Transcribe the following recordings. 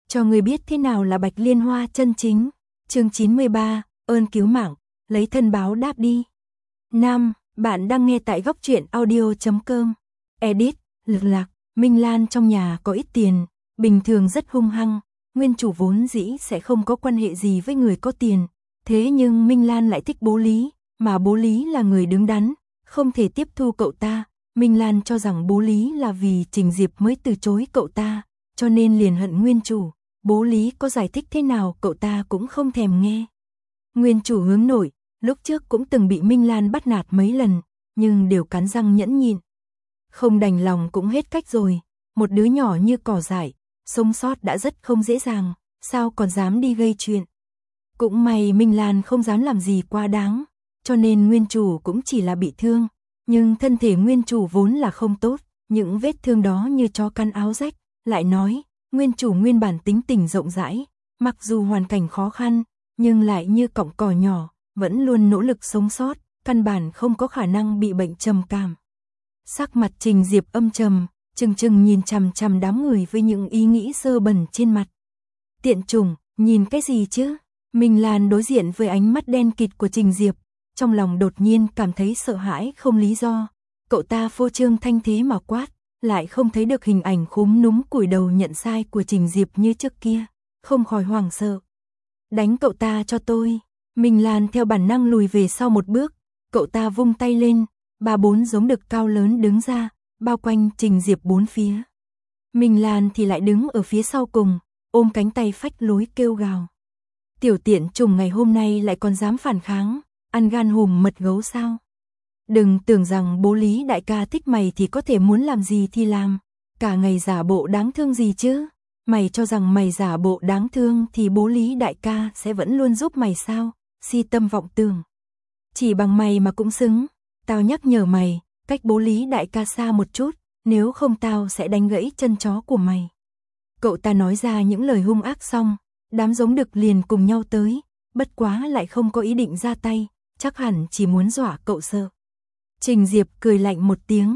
cho ngươi biết thế nào là Bạch Liên Hoa chân chính. Chương 93, ơn cứu mạng, lấy thân báo đáp đi. Nam, bạn đang nghe tại góc truyện audio.com. Edit, Lực Lạc. Minh Lan trong nhà có ít tiền, bình thường rất hung hăng, nguyên chủ vốn dĩ sẽ không có quan hệ gì với người có tiền. Thế nhưng Minh Lan lại thích Bố Lý, mà Bố Lý là người đứng đắn, không thể tiếp thu cậu ta. Minh Lan cho rằng Bố Lý là vì Trình Diệp mới từ chối cậu ta, cho nên liền hận nguyên chủ. Bố Lý có giải thích thế nào cậu ta cũng không thèm nghe. Nguyên chủ hướng nội, lúc trước cũng từng bị Minh Lan bắt nạt mấy lần, nhưng đều cắn răng nhẫn nhịn. Không đành lòng cũng hết cách rồi, một đứa nhỏ như cỏ dại, sống sót đã rất không dễ dàng, sao còn dám đi gây chuyện. Cũng may Minh Lan không dám làm gì quá đáng, cho nên nguyên chủ cũng chỉ là bị thương, nhưng thân thể nguyên chủ vốn là không tốt, những vết thương đó như chó cắn áo rách. Lại nói, nguyên chủ nguyên bản tính tình rộng rãi, mặc dù hoàn cảnh khó khăn, nhưng lại như cọng cỏ nhỏ, vẫn luôn nỗ lực sống sót, căn bản không có khả năng bị bệnh trầm cảm. Sắc mặt Trình Diệp âm trầm, chừng chừng nhìn chằm chằm đám người với những ý nghĩ sơ bẩn trên mặt. Tiện chủng, nhìn cái gì chứ? Minh Lan đối diện với ánh mắt đen kịt của Trình Diệp, trong lòng đột nhiên cảm thấy sợ hãi không lý do. Cậu ta phô trương thanh thế mà quát, lại không thấy được hình ảnh khúm núm cúi đầu nhận sai của Trình Diệp như trước kia, không khỏi hoảng sợ. Đánh cậu ta cho tôi. Minh Lan theo bản năng lùi về sau một bước, cậu ta vung tay lên, 3-4 giống đực cao lớn đứng ra, bao quanh Trình Diệp bốn phía. Minh Lan thì lại đứng ở phía sau cùng, ôm cánh tay phách lối kêu gào. Tiểu tiện chủng ngày hôm nay lại còn dám phản kháng, ăn gan hùm mật gấu sao? Đừng tưởng rằng Bố Lý đại ca thích mày thì có thể muốn làm gì thì làm, cả ngày giả bộ đáng thương gì chứ? Mày cho rằng mày giả bộ đáng thương thì Bố Lý đại ca sẽ vẫn luôn giúp mày sao? Si tâm vọng tưởng. Chỉ bằng mày mà cũng xứng, tao nhắc nhở mày, cách Bố Lý đại ca xa một chút, nếu không tao sẽ đánh gãy chân chó của mày. Cậu ta nói ra những lời hung ác xong, đám giống đực liền cùng nhau tới, bất quá lại không có ý định ra tay, chắc hẳn chỉ muốn dọa cậu sợ. Trình Diệp cười lạnh một tiếng.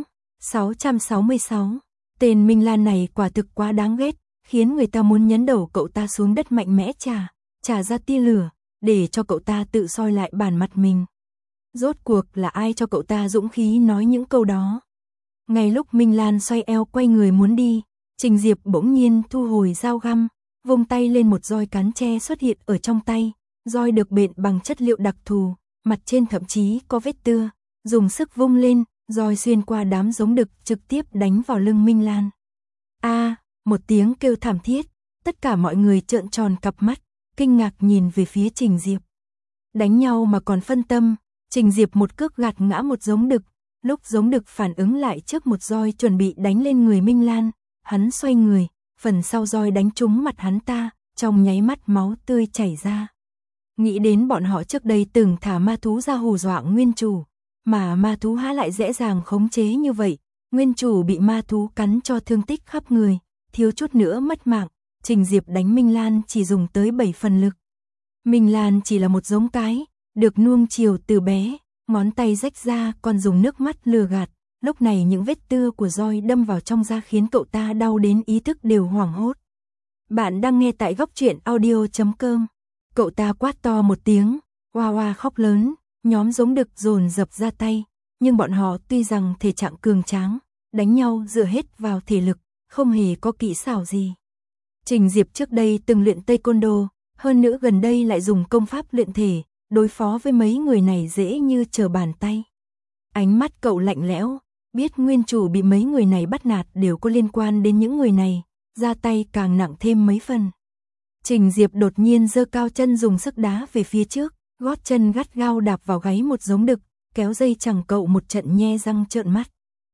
666. Tên Minh Lan này quả thực quá đáng ghét, khiến người ta muốn nhấn đầu cậu ta xuống đất mạnh mẽ trả ra tia lửa, để cho cậu ta tự soi lại bản mặt mình. Rốt cuộc là ai cho cậu ta dũng khí nói những câu đó? Ngay lúc Minh Lan xoay eo quay người muốn đi, Trình Diệp bỗng nhiên thu hồi dao găm, vung tay lên một roi cán tre xuất hiện ở trong tay. Roi được bện bằng chất liệu đặc thù, mặt trên thậm chí có vết tưa. Dùng sức vung lên, roi xuyên qua đám giống đực trực tiếp đánh vào lưng Minh Lan. Một tiếng kêu thảm thiết, tất cả mọi người trợn tròn cặp mắt, kinh ngạc nhìn về phía Trình Diệp. Đánh nhau mà còn phân tâm, Trình Diệp một cước gạt ngã một giống đực, lúc giống đực phản ứng lại trước một roi chuẩn bị đánh lên người Minh Lan, hắn xoay người, phần sau roi đánh trúng mặt hắn ta, trong nháy mắt máu tươi chảy ra. Nghĩ đến bọn họ trước đây từng thả ma thú ra hù dọa nguyên chủ, mà ma thú há lại dễ dàng khống chế như vậy, nguyên chủ bị ma thú cắn cho thương tích khắp người, thiếu chút nữa mất mạng. Trình Diệp đánh Minh Lan chỉ dùng tới 7 phần lực. Minh Lan chỉ là một giống cái, được nuông chiều từ bé, ngón tay rách ra còn dùng nước mắt lừa gạt, lúc này những vết tưa của roi đâm vào trong da khiến cậu ta đau đến ý thức đều hoảng hốt. Bạn đang nghe tại góc truyện audio.com. Cậu ta quát to một tiếng, oa oa khóc lớn. Nhóm giống đực dồn dập ra tay, nhưng bọn họ tuy rằng thể trạng cường tráng, đánh nhau dựa hết vào thể lực, không hề có kỹ xảo gì. Trình Diệp trước đây từng luyện Taekwondo, hơn nữa gần đây lại dùng công pháp luyện thể, đối phó với mấy người này dễ như trở bàn tay. Ánh mắt cậu lạnh lẽo, biết nguyên chủ bị mấy người này bắt nạt đều có liên quan đến những người này, ra tay càng nặng thêm mấy phần. Trình Diệp đột nhiên giơ cao chân dùng sức đá về phía trước. Gót chân gắt gao đạp vào gáy một giống đực, kéo dây chằng cậu một trận nhe răng trợn mắt.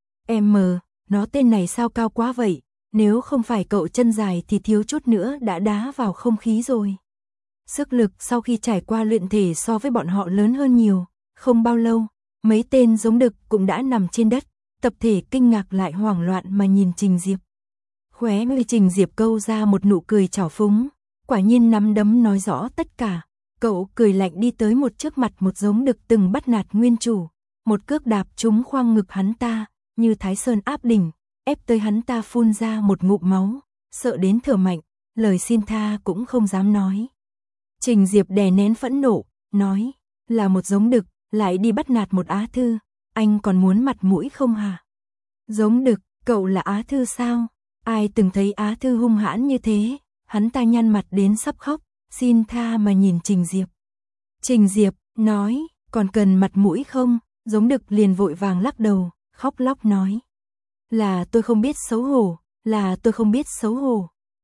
Nó tên này sao cao quá vậy, nếu không phải cậu chân dài thì thiếu chút nữa đã đá vào không khí rồi. Sức lực sau khi trải qua luyện thể so với bọn họ lớn hơn nhiều, không bao lâu, mấy tên giống đực cũng đã nằm trên đất, tập thể kinh ngạc lại hoảng loạn mà nhìn Trình Diệp. Khóe môi Trình Diệp câu ra một nụ cười trào phúng, quả nhiên nắm đấm nói rõ tất cả. Cậu cười lạnh đi tới một trước mặt một giống đực từng bắt nạt nguyên chủ, một cước đạp trúng khoang ngực hắn ta, như Thái Sơn áp đỉnh, ép tới hắn ta phun ra một ngụm máu, sợ đến thở mạnh, lời xin tha cũng không dám nói. Trình Diệp đè nén phẫn nộ, nói, là một giống đực, lại đi bắt nạt một Á Thư, anh còn muốn mặt mũi không hả? Giống đực, cậu là Á Thư sao? Ai từng thấy Á Thư hung hãn như thế? Hắn ta nhăn mặt đến sắp khóc, xin tha mà nhìn Trình Diệp. Trình Diệp, nói, còn cần mặt mũi không? Giống đực liền vội vàng lắc đầu, khóc lóc nói. Là tôi không biết xấu hổ, là tôi không biết xấu hổ.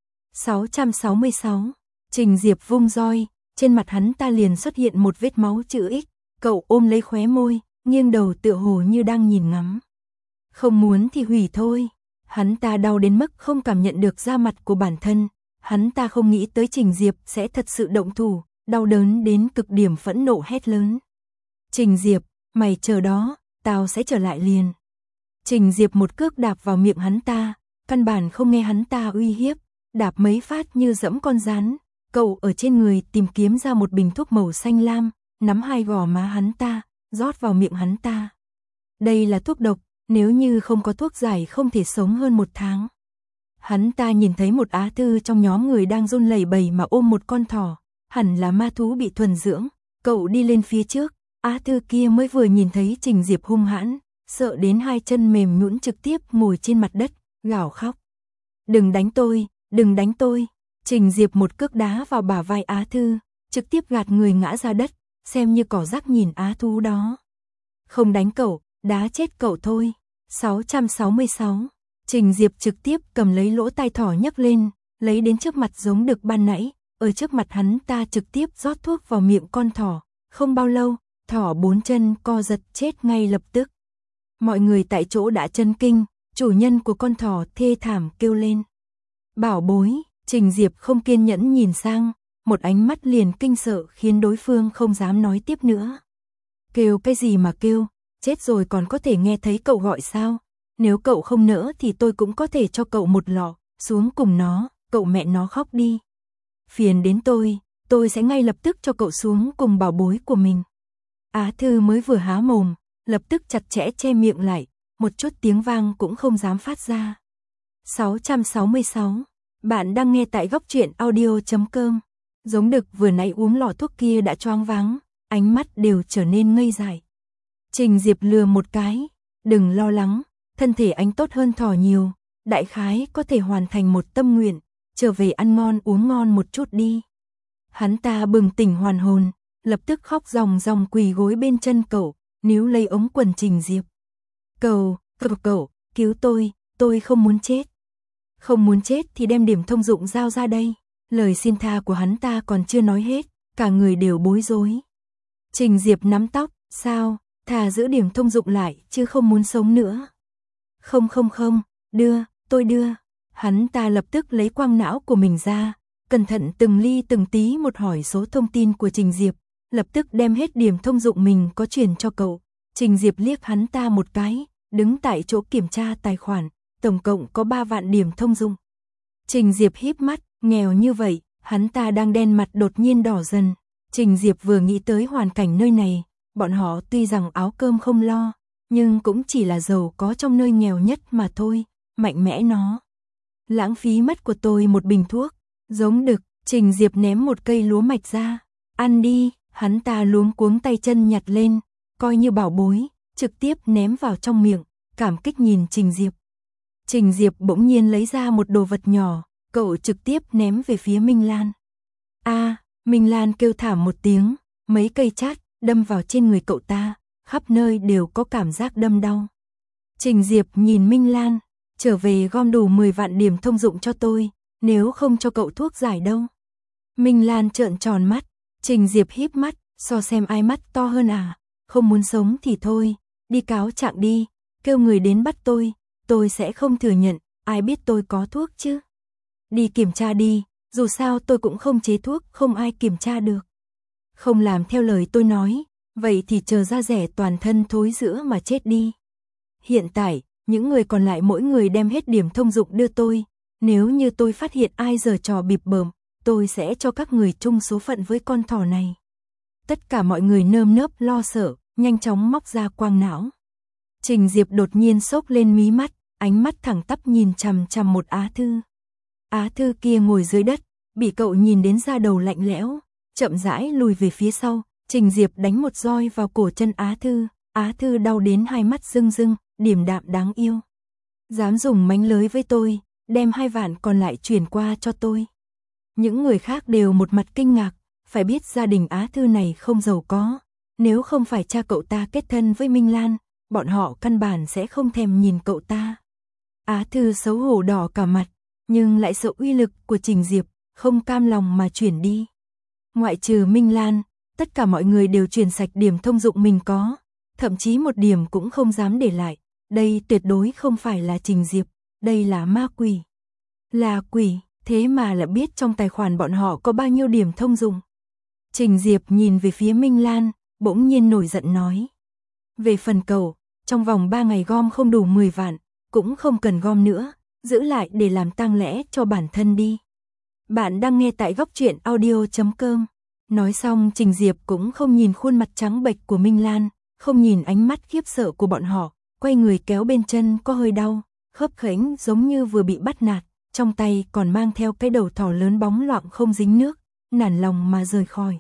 666, Trình Diệp vung roi, trên mặt hắn ta liền xuất hiện một vết máu chữ X, cậu ôm lấy khóe môi, nghiêng đầu tựa hồ như đang nhìn ngắm. Không muốn thì hủy thôi. Hắn ta đau đến mức không cảm nhận được da mặt của bản thân, hắn ta không nghĩ tới Trình Diệp sẽ thật sự động thủ, đau đớn đến cực điểm phẫn nộ hét lớn. Trình Diệp, mày chờ đó, tao sẽ trở lại liền. Trình Diệp một cước đạp vào miệng hắn ta, căn bản không nghe hắn ta uy hiếp, đạp mấy phát như dẫm con rắn, cậu ở trên người tìm kiếm ra một bình thuốc màu xanh lam, nắm hai gò má hắn ta, rót vào miệng hắn ta. Đây là thuốc độc, nếu như không có thuốc giải không thể sống hơn 1 tháng. Hắn ta nhìn thấy một Á Thư trong nhóm người đang run lẩy bẩy mà ôm một con thỏ, hẳn là ma thú bị thuần dưỡng, cậu đi lên phía trước, Á Thư kia mới vừa nhìn thấy Trình Diệp hung hãn, sợ đến hai chân mềm nhũn trực tiếp ngồi trên mặt đất, gào khóc. Đừng đánh tôi, đừng đánh tôi. Trình Diệp một cước đá vào bả vai Á Thư, trực tiếp gạt người ngã ra đất, xem như cỏ rác nhìn Á thú đó. Không đánh cậu, đá chết cậu thôi. 666, Trình Diệp trực tiếp cầm lấy lỗ tai thỏ nhấc lên, lấy đến trước mặt giống đực ban nãy, ở trước mặt hắn ta trực tiếp rót thuốc vào miệng con thỏ, không bao lâu, thỏ 4 chân co giật chết ngay lập tức. Mọi người tại chỗ đã chấn kinh, chủ nhân của con thỏ thê thảm kêu lên. Bảo bối, Trình Diệp không kiên nhẫn nhìn sang, một ánh mắt liền kinh sợ khiến đối phương không dám nói tiếp nữa. Kêu cái gì mà kêu, chết rồi còn có thể nghe thấy cậu gọi sao? Nếu cậu không nỡ thì tôi cũng có thể cho cậu một lọ, xuống cùng nó, cậu mẹ nó khóc đi. Phiền đến tôi sẽ ngay lập tức cho cậu xuống cùng bảo bối của mình. Á Thư mới vừa há mồm, lập tức chặt chẽ che miệng lại, một chút tiếng vang cũng không dám phát ra. 666, bạn đang nghe tại góc truyện audio.com. Giống đực vừa nãy uống lọ thuốc kia đã choáng váng, ánh mắt đều trở nên ngây dại. Trình Diệp lừa một cái, đừng lo lắng, thân thể anh tốt hơn thỏ nhiều, đại khái có thể hoàn thành một tâm nguyện, trở về ăn ngon uống ngon một chút đi. Hắn ta bừng tỉnh hoàn hồn, lập tức khóc ròng ròng quỳ gối bên chân cậu, níu lấy ống quần Trình Diệp. Cậu, cứu tôi không muốn chết. Không muốn chết thì đem điểm thông dụng giao ra đây. Lời xin tha của hắn ta còn chưa nói hết, cả người đều bối rối. Trình Diệp nắm tóc, sao, thà giữ điểm thông dụng lại chứ không muốn sống nữa. Không, tôi đưa. Hắn ta lập tức lấy quang não của mình ra, cẩn thận từng ly từng tí một hỏi số thông tin của Trình Diệp, lập tức đem hết điểm thông dụng mình có truyền cho cậu. Trình Diệp liếc hắn ta một cái, đứng tại chỗ kiểm tra tài khoản, tổng cộng có 3 vạn điểm thông dụng. Trình Diệp híp mắt, nghèo như vậy, hắn ta đang đen mặt đột nhiên đỏ dần. Trình Diệp vừa nghĩ tới hoàn cảnh nơi này, bọn họ tuy rằng áo cơm không lo, nhưng cũng chỉ là giàu có trong nơi nghèo nhất mà thôi, mạnh mẽ nó. Lãng phí mất của tôi một bình thuốc, giống đực, Trình Diệp ném một cây lúa mạch ra, ăn đi, hắn ta luống cuống tay chân nhặt lên, coi như bảo bối, trực tiếp ném vào trong miệng, cảm kích nhìn Trình Diệp. Trình Diệp bỗng nhiên lấy ra một đồ vật nhỏ, cậu trực tiếp ném về phía Minh Lan. Minh Lan kêu thảm một tiếng, mấy cây chát đâm vào trên người cậu ta, khắp nơi đều có cảm giác đâm đau. Trình Diệp nhìn Minh Lan, trở về gom đủ 10 vạn điểm thông dụng cho tôi, nếu không cho cậu thuốc giải đâu. Minh Lan trợn tròn mắt, Trình Diệp híp mắt, so xem ai mắt to hơn à, không muốn sống thì thôi, đi cáo trạng đi, kêu người đến bắt tôi sẽ không thừa nhận, ai biết tôi có thuốc chứ. Đi kiểm tra đi, dù sao tôi cũng không chế thuốc, không ai kiểm tra được. Không làm theo lời tôi nói, vậy thì chờ ra rẻ toàn thân thối rữa mà chết đi. Hiện tại, những người còn lại mỗi người đem hết điểm thông dụng đưa tôi, nếu như tôi phát hiện ai giở trò bịp bợm, tôi sẽ cho các người chung số phận với con thỏ này. Tất cả mọi người nơm nớp lo sợ, nhanh chóng móc ra quang não. Trình Diệp đột nhiên sốc lên mí mắt, ánh mắt thẳng tắp nhìn chằm chằm một Á Thư. Á Thư kia ngồi dưới đất, bị cậu nhìn đến da đầu lạnh lẽo, chậm rãi lùi về phía sau, Trình Diệp đánh một roi vào cổ chân Á Thư đau đến hai mắt rưng rưng, điềm đạm đáng yêu. Dám dùng mánh lới với tôi, đem 2 vạn còn lại chuyển qua cho tôi. Những người khác đều một mặt kinh ngạc, phải biết gia đình Á Thư này không giàu có, nếu không phải cha cậu ta kết thân với Minh Lan, bọn họ căn bản sẽ không thèm nhìn cậu ta. Á Thư xấu hổ đỏ cả mặt, nhưng lại sợ uy lực của Trình Diệp, không cam lòng mà chuyển đi. Ngoại trừ Minh Lan, tất cả mọi người đều chuyển sạch điểm thông dụng mình có, thậm chí một điểm cũng không dám để lại. Đây tuyệt đối không phải là Trình Diệp, đây là ma quỷ. Là quỷ, thế mà lại biết trong tài khoản bọn họ có bao nhiêu điểm thông dụng. Trình Diệp nhìn về phía Minh Lan, bỗng nhiên nổi giận nói. Về phần cậu, trong vòng 3 ngày gom không đủ 10 vạn, cũng không cần gom nữa, giữ lại để làm tang lễ cho bản thân đi. Bạn đang nghe tại góc truyện audio.com. Nói xong Trình Diệp cũng không nhìn khuôn mặt trắng bệch của Minh Lan, không nhìn ánh mắt khiếp sợ của bọn họ, quay người kéo bên chân có hơi đau, khớp khểnh giống như vừa bị bắt nạt, trong tay còn mang theo cái đầu thỏ lớn bóng loạng không dính nước, nản lòng mà rời khỏi.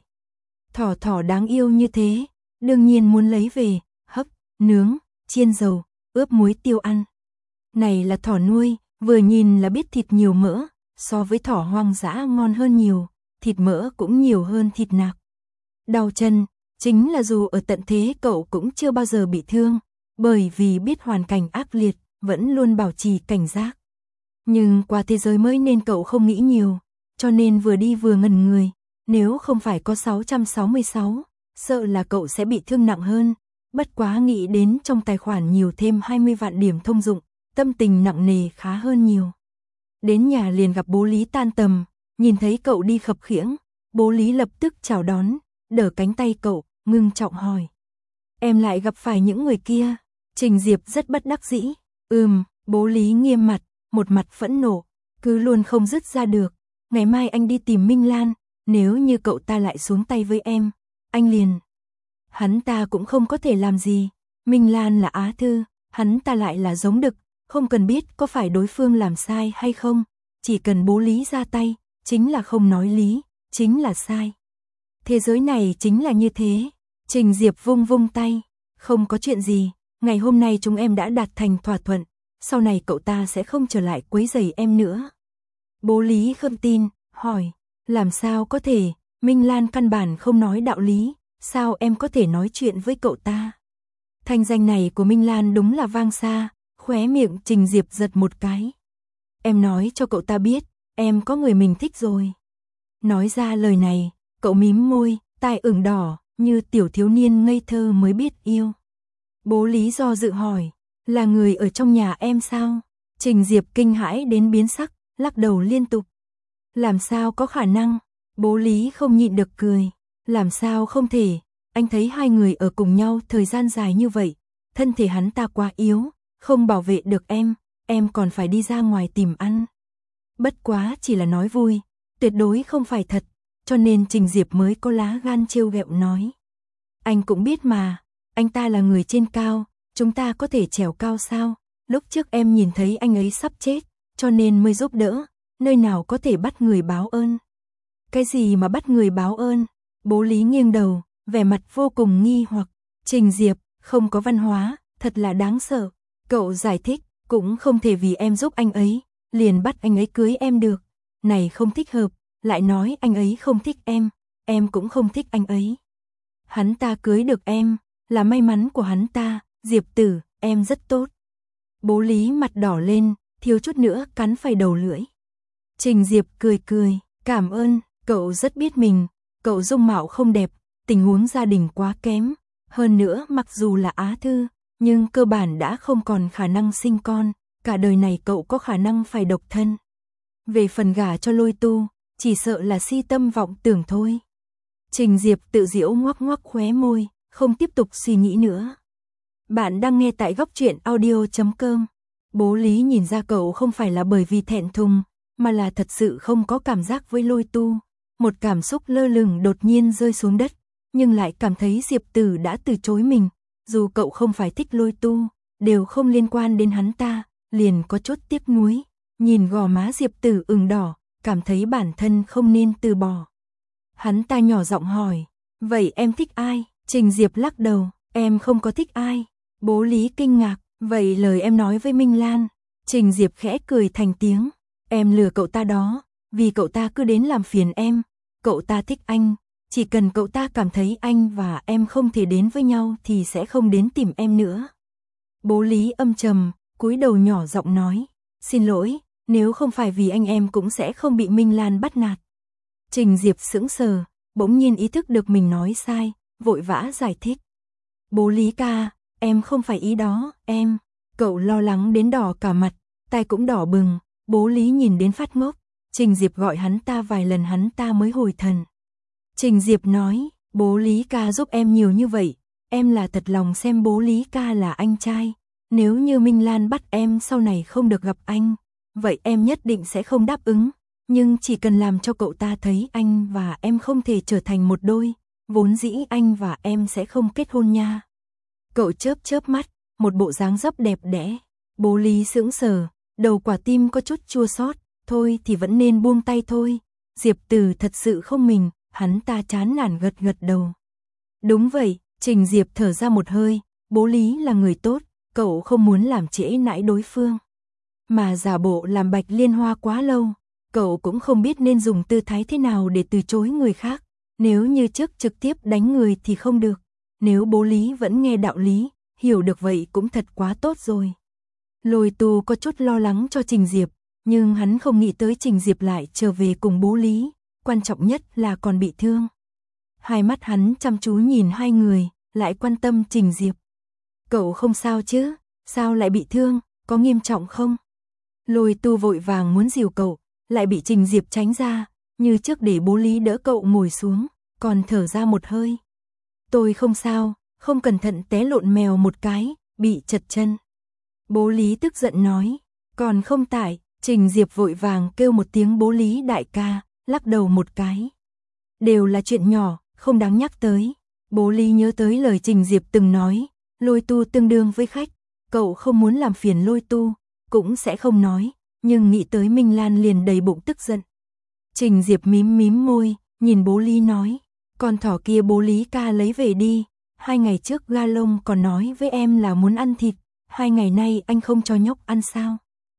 Thỏ đáng yêu như thế, đương nhiên muốn lấy về, hấp, nướng, chiên dầu, ướp muối tiêu ăn. Này là thỏ nuôi, vừa nhìn là biết thịt nhiều mỡ, so với thỏ hoang dã ngon hơn nhiều, thịt mỡ cũng nhiều hơn thịt nạc. Đau chân, chính là dù ở tận thế cậu cũng chưa bao giờ bị thương, bởi vì biết hoàn cảnh ác liệt, vẫn luôn bảo trì cảnh giác. Nhưng qua thế giới mới nên cậu không nghĩ nhiều, cho nên vừa đi vừa ngẩn người, nếu không phải có 666, sợ là cậu sẽ bị thương nặng hơn, bất quá nghĩ đến trong tài khoản nhiều thêm 20 vạn điểm thông dụng, tâm tình nặng nề khá hơn nhiều. Đến nhà liền gặp bố Lý tan tầm, nhìn thấy cậu đi khập khiễng, bố Lý lập tức chào đón, đỡ cánh tay cậu, ngưng trọng hỏi. Em lại gặp phải những người kia? Trình Diệp rất bất đắc dĩ. Bố Lý nghiêm mặt, một mặt phẫn nộ, cứ luôn không dứt ra được. Ngày mai anh đi tìm Minh Lan, nếu như cậu ta lại xuống tay với em, anh liền. Hắn ta cũng không có thể làm gì. Minh Lan là Á Thư, hắn ta lại là giống đực, không cần biết có phải đối phương làm sai hay không, chỉ cần bố Lý ra tay, chính là không nói lý, chính là sai. Thế giới này chính là như thế. Trình Diệp vung vung tay, không có chuyện gì, ngày hôm nay chúng em đã đạt thành thỏa thuận, sau này cậu ta sẽ không trở lại quấy rầy em nữa. Bố Lý không tin, hỏi, làm sao có thể, Minh Lan căn bản không nói đạo lý, sao em có thể nói chuyện với cậu ta? Thanh danh này của Minh Lan đúng là vang xa, khóe miệng Trình Diệp giật một cái. Em nói cho cậu ta biết, em có người mình thích rồi. Nói ra lời này, cậu mím môi, tai ửng đỏ, như tiểu thiếu niên ngây thơ mới biết yêu. Bố Lý do dự hỏi, là người ở trong nhà em sao? Trình Diệp kinh hãi đến biến sắc, lắc đầu liên tục. Làm sao có khả năng? Bố Lý không nhịn được cười. Làm sao không thể? Anh thấy hai người ở cùng nhau thời gian dài như vậy, thân thể hắn ta quá yếu, không bảo vệ được em còn phải đi ra ngoài tìm ăn. Bất quá chỉ là nói vui, tuyệt đối không phải thật, cho nên Trình Diệp mới có lá gan trêu ghẹo nói. Anh cũng biết mà, anh ta là người trên cao, chúng ta có thể trèo cao sao? Lúc trước em nhìn thấy anh ấy sắp chết, cho nên mới giúp đỡ, nơi nào có thể bắt người báo ơn. Cái gì mà bắt người báo ơn? Bố Lý nghiêng đầu, vẻ mặt vô cùng nghi hoặc. Trình Diệp, không có văn hóa, thật là đáng sợ. Cậu giải thích, cũng không thể vì em giúp anh ấy, liền bắt anh ấy cưới em được. Này không thích hợp, lại nói anh ấy không thích em cũng không thích anh ấy. Hắn ta cưới được em, là may mắn của hắn ta, Diệp tử, em rất tốt. Bố Lý mặt đỏ lên, thiếu chút nữa cắn phải đầu lưỡi. Trình Diệp cười cười, cảm ơn, cậu rất biết mình, cậu dung mạo không đẹp, tình huống gia đình quá kém. Hơn nữa mặc dù là Á Thư, nhưng cơ bản đã không còn khả năng sinh con, cả đời này cậu có khả năng phải độc thân. Về phần gả cho Lôi Tu, chỉ sợ là si tâm vọng tưởng thôi. Trình Diệp tự giễu ngoắc ngoắc khóe môi, không tiếp tục suy nghĩ nữa. Bạn đang nghe tại góc truyện audio.com. Bố Lý nhìn ra cậu không phải là bởi vì thẹn thùng, mà là thật sự không có cảm giác với Lôi Tu. Một cảm xúc lơ lửng đột nhiên rơi xuống đất, nhưng lại cảm thấy Diệp Tử đã từ chối mình. Dù cậu không phải thích Lôi Tu, đều không liên quan đến hắn ta, liền có chút tiếc nuối. nhìn gò má Diệp Tử ửng đỏ, cảm thấy bản thân không nên từ bỏ. Hắn ta nhỏ giọng hỏi, vậy em thích ai? Trình Diệp lắc đầu, em không có thích ai. Bố Lý kinh ngạc, vậy lời em nói với Minh Lan. Trình Diệp khẽ cười thành tiếng, em lừa cậu ta đó, vì cậu ta cứ đến làm phiền em. Cậu ta thích anh, chỉ cần cậu ta cảm thấy anh và em không thể đến với nhau thì sẽ không đến tìm em nữa. Bố Lý âm trầm, cúi đầu nhỏ giọng nói, xin lỗi, nếu không phải vì anh em cũng sẽ không bị Minh Lan bắt nạt. Trình Diệp sững sờ, bỗng nhiên ý thức được mình nói sai, vội vã giải thích. Bố Lý ca, em không phải ý đó, em. Cậu lo lắng đến đỏ cả mặt, tai cũng đỏ bừng, bố Lý nhìn đến phát ngốc. Trình Diệp gọi hắn ta vài lần hắn ta mới hồi thần. Trình Diệp nói, bố Lý ca giúp em nhiều như vậy, em là thật lòng xem bố Lý ca là anh trai. Nếu như Minh Lan bắt em sau này không được gặp anh, vậy em nhất định sẽ không đáp ứng. Nhưng chỉ cần làm cho cậu ta thấy anh và em không thể trở thành một đôi, vốn dĩ anh và em sẽ không kết hôn nha. Cậu chớp chớp mắt, một bộ dáng dấp đẹp đẽ. Bố Lý sững sờ, đầu quả tim có chút chua xót, thôi thì vẫn nên buông tay thôi. Diệp Tử thật sự không mình, hắn ta chán nản gật gật đầu. Đúng vậy, Trình Diệp thở ra một hơi, bố Lý là người tốt, cậu không muốn làm trễ nải đối phương. Mà giả bộ làm Bạch Liên Hoa quá lâu, cậu cũng không biết nên dùng tư thái thế nào để từ chối người khác. Nếu như trước trực tiếp đánh người thì không được. Nếu bố Lý vẫn nghe đạo lý, hiểu được vậy cũng thật quá tốt rồi. Lôi Tu có chút lo lắng cho Trình Diệp, nhưng hắn không nghĩ tới Trình Diệp lại trở về cùng bố Lý, quan trọng nhất là còn bị thương. Hai mắt hắn chăm chú nhìn hai người, lại quan tâm Trình Diệp. Cậu không sao chứ, sao lại bị thương, có nghiêm trọng không? Lôi Tu vội vàng muốn dìu cậu, lại bị Trình Diệp tránh ra, như trước để bố Lý đỡ cậu ngồi xuống, còn thở ra một hơi. Tôi không sao, không cẩn thận té lộn mèo một cái, bị chật chân. Bố Lý tức giận nói, còn không tại. Trình Diệp vội vàng kêu một tiếng bố Lý đại ca, lắc đầu một cái. Đều là chuyện nhỏ, không đáng nhắc tới. Bố Lý nhớ tới lời Trình Diệp từng nói, Lôi Tu tương đương với khách, cậu không muốn làm phiền Lôi Tu, cũng sẽ không nói, nhưng nghĩ tới Minh Lan liền đầy bụng tức giận. Trình Diệp mím mím môi, nhìn bố Lý nói, con thỏ kia bố Lý ca lấy về đi, 2 ngày trước Ga Lông còn nói với em là muốn ăn thịt, 2 ngày nay anh không cho nhóc ăn sao?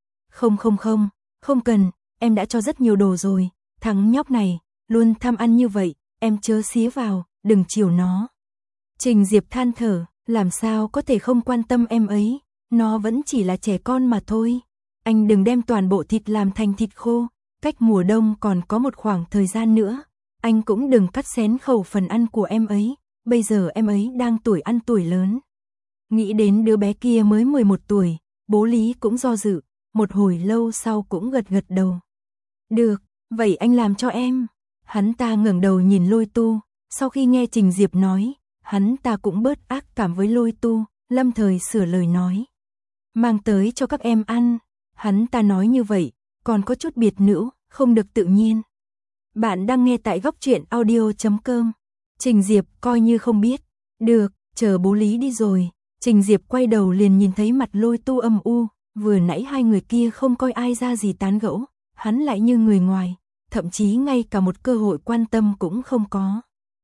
Không cần, em đã cho rất nhiều đồ rồi, thằng nhóc này, luôn tham ăn như vậy, em chớ xía vào, đừng chiều nó. Trình Diệp than thở, làm sao có thể không quan tâm em ấy, nó vẫn chỉ là trẻ con mà thôi. Anh đừng đem toàn bộ thịt làm thành thịt khô, cách mùa đông còn có một khoảng thời gian nữa. Anh cũng đừng cắt xén khẩu phần ăn của em ấy, bây giờ em ấy đang tuổi ăn tuổi lớn. Nghĩ đến đứa bé kia mới 11 tuổi, bố Lý cũng do dự, một hồi lâu sau cũng gật gật đầu. Được, vậy anh làm cho em. Hắn ta ngẩng đầu nhìn Lôi Tu, sau khi nghe Trình Diệp nói, hắn ta cũng bớt ác cảm với Lôi Tu, lâm thời sửa lời nói. Mang tới cho các em ăn. Hắn ta nói như vậy, còn có chút biệt nữ, không được tự nhiên. Bạn đang nghe tại góc truyện audio.com. Trình Diệp coi như không biết. Được, chờ bố Lý đi rồi. Trình Diệp quay đầu liền nhìn thấy mặt Lôi Tu âm u, vừa nãy hai người kia không coi ai ra gì tán gẫu, hắn lại như người ngoài, thậm chí ngay cả một cơ hội quan tâm cũng không có.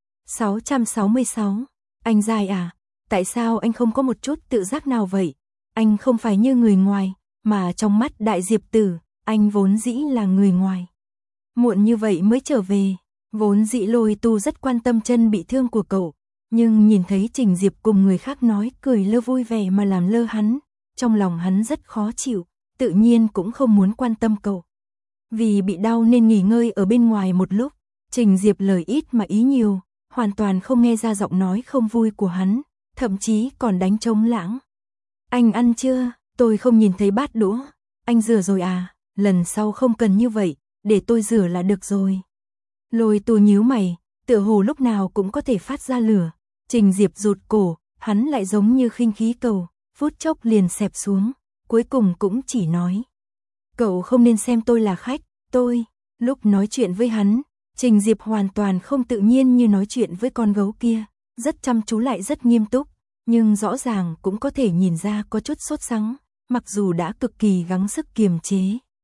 666. Anh dai à, tại sao anh không có một chút tự giác nào vậy? Anh không phải như người ngoài, mà trong mắt Đại Diệp Tử, anh vốn dĩ là người ngoài. Muộn như vậy mới trở về, vốn dĩ Lôi Tu rất quan tâm chân bị thương của cậu, nhưng nhìn thấy Trình Diệp cùng người khác nói cười lơ vui vẻ mà làm lơ hắn, trong lòng hắn rất khó chịu, tự nhiên cũng không muốn quan tâm cậu. Vì bị đau nên nghỉ ngơi ở bên ngoài một lúc, Trình Diệp lời ít mà ý nhiều, hoàn toàn không nghe ra giọng nói không vui của hắn, thậm chí còn đánh trống lãng. Anh ăn chưa? Tôi không nhìn thấy bát đũa. Anh rửa rồi à? Lần sau không cần như vậy, để tôi rửa là được rồi. Lôi Tu nhíu mày, tựa hồ lúc nào cũng có thể phát ra lửa. Trình Diệp rụt cổ, hắn lại giống như khinh khí cầu, phút chốc liền xẹp xuống, cuối cùng cũng chỉ nói. Cậu không nên xem tôi là khách, tôi. Lúc nói chuyện với hắn, Trình Diệp hoàn toàn không tự nhiên như nói chuyện với con gấu kia, rất chăm chú lại rất nghiêm túc, nhưng rõ ràng cũng có thể nhìn ra có chút sốt sắng, mặc dù đã cực kỳ gắng sức kiềm chế.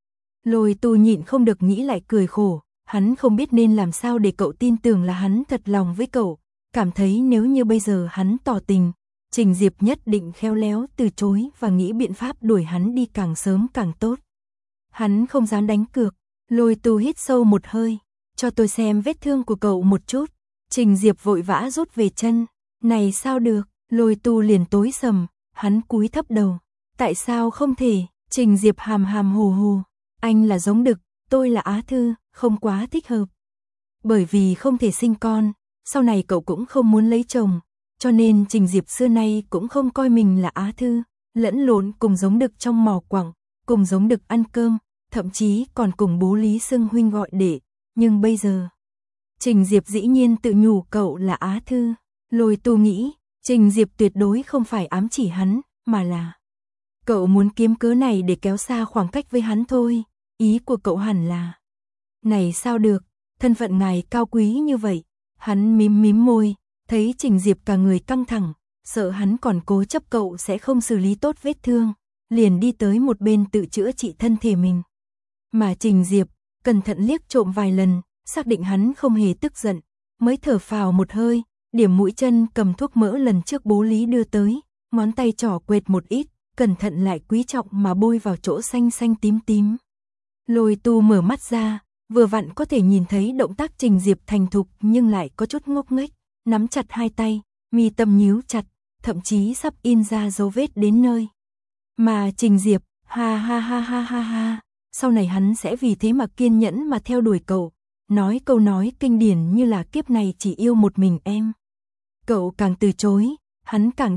Lôi Tu nhịn không được nghĩ lại cười khổ, hắn không biết nên làm sao để cậu tin tưởng là hắn thật lòng với cậu, cảm thấy nếu như bây giờ hắn tỏ tình, Trình Diệp nhất định khéo léo từ chối và nghĩ biện pháp đuổi hắn đi càng sớm càng tốt. Hắn không dám đánh cược, Lôi Tu hít sâu một hơi, cho tôi xem vết thương của cậu một chút. Trình Diệp vội vã rút về chân, này sao được, Lôi Tu liền tối sầm, hắn cúi thấp đầu, tại sao không thể, Trình Diệp hàm hàm hồ hồ, anh là giống đực, tôi là Á Thư, không quá thích hợp. Bởi vì không thể sinh con, sau này cậu cũng không muốn lấy chồng, cho nên Trình Diệp xưa nay cũng không coi mình là Á Thư, lẫn lộn cùng giống đực trong mỏ quặng, cùng giống đực ăn cơm, thậm chí còn cùng bố Lý xưng huynh gọi đệ, nhưng bây giờ Trình Diệp dĩ nhiên tự nhủ cậu là Á Thư. Lôi Tu nghĩ, Trình Diệp tuyệt đối không phải ám chỉ hắn, mà là cậu muốn kiếm cớ này để kéo xa khoảng cách với hắn thôi, ý của cậu hẳn là. Này sao được, thân phận ngài cao quý như vậy, hắn mím môi, thấy Trình Diệp cả người căng thẳng, sợ hắn còn cố chấp cậu sẽ không xử lý tốt vết thương, liền đi tới một bên tự chữa trị thân thể mình. Mà Trình Diệp, cẩn thận liếc trộm vài lần, xác định hắn không hề tức giận, mới thở phào một hơi, điểm mũi chân cầm thuốc mỡ lần trước bố Lý đưa tới, ngón tay trỏ quệt một ít, cẩn thận lại quý trọng mà bôi vào chỗ xanh xanh tím tím. Lôi Tu mở mắt ra, vừa vặn có thể nhìn thấy động tác Trình Diệp thành thục nhưng lại có chút ngốc nghếch, nắm chặt hai tay, mi tâm nhíu chặt, thậm chí sắp in ra dấu vết đến nơi. Mà Trình Diệp, ha ha ha ha ha ha, sau này hắn sẽ vì thế mà kiên nhẫn mà theo đuổi cậu, nói câu nói kinh điển như là kiếp này chỉ yêu một mình em. Cậu càng từ chối, hắn càng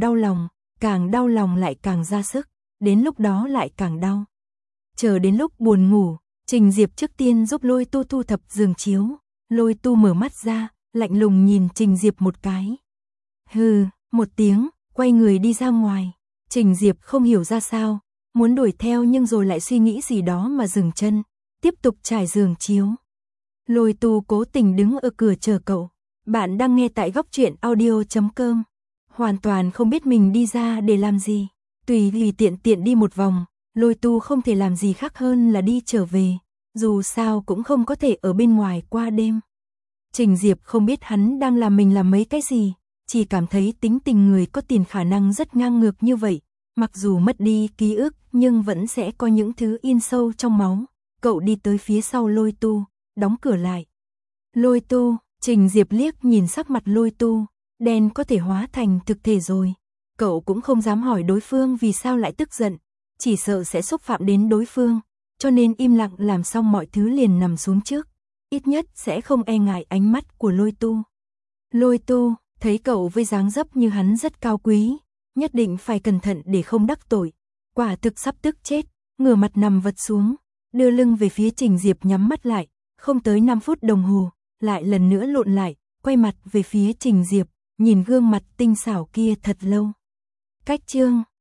đau lòng lại càng ra sức, đến lúc đó lại càng đau. Chờ đến lúc buồn ngủ, Trình Diệp trước tiên giúp Lôi Tu thu thập giường chiếu, Lôi Tu mở mắt ra, lạnh lùng nhìn Trình Diệp một cái. Hừ, một tiếng, quay người đi ra ngoài. Trình Diệp không hiểu ra sao, muốn đuổi theo nhưng rồi lại suy nghĩ gì đó mà dừng chân, tiếp tục trải giường chiếu. Lôi Tu cố tình đứng ở cửa chờ cậu. Bạn đang nghe tại góc truyện audio.com. Hoàn toàn không biết mình đi ra để làm gì. Tùy tiện đi một vòng, Lôi Tu không thể làm gì khác hơn là đi trở về. Dù sao cũng không có thể ở bên ngoài qua đêm. Trình Diệp không biết hắn đang làm mình làm mấy cái gì, chỉ cảm thấy tính tình người có tiền khả năng rất ngang ngược như vậy. Mặc dù mất đi ký ức nhưng vẫn sẽ có những thứ in sâu trong máu. Cậu đi tới phía sau Lôi Tu, đóng cửa lại. Lôi Tu, Trình Diệp liếc nhìn sắc mặt Lôi Tu, đen có thể hóa thành thực thể rồi. Cậu cũng không dám hỏi đối phương vì sao lại tức giận, chỉ sợ sẽ xúc phạm đến đối phương, cho nên im lặng làm xong mọi thứ liền nằm xuống trước, ít nhất sẽ không e ngại ánh mắt của Lôi Tu. Lôi Tu, thấy cậu với dáng dấp như hắn rất cao quý, nhất định phải cẩn thận để không đắc tội, quả thực sắp tức chết, ngửa mặt nằm vật xuống, đưa lưng về phía Trình Diệp nhắm mắt lại, không tới 5 phút đồng hồ, lại lần nữa lộn lại, quay mặt về phía Trình Diệp, nhìn gương mặt tinh xảo kia thật lâu. Cách chương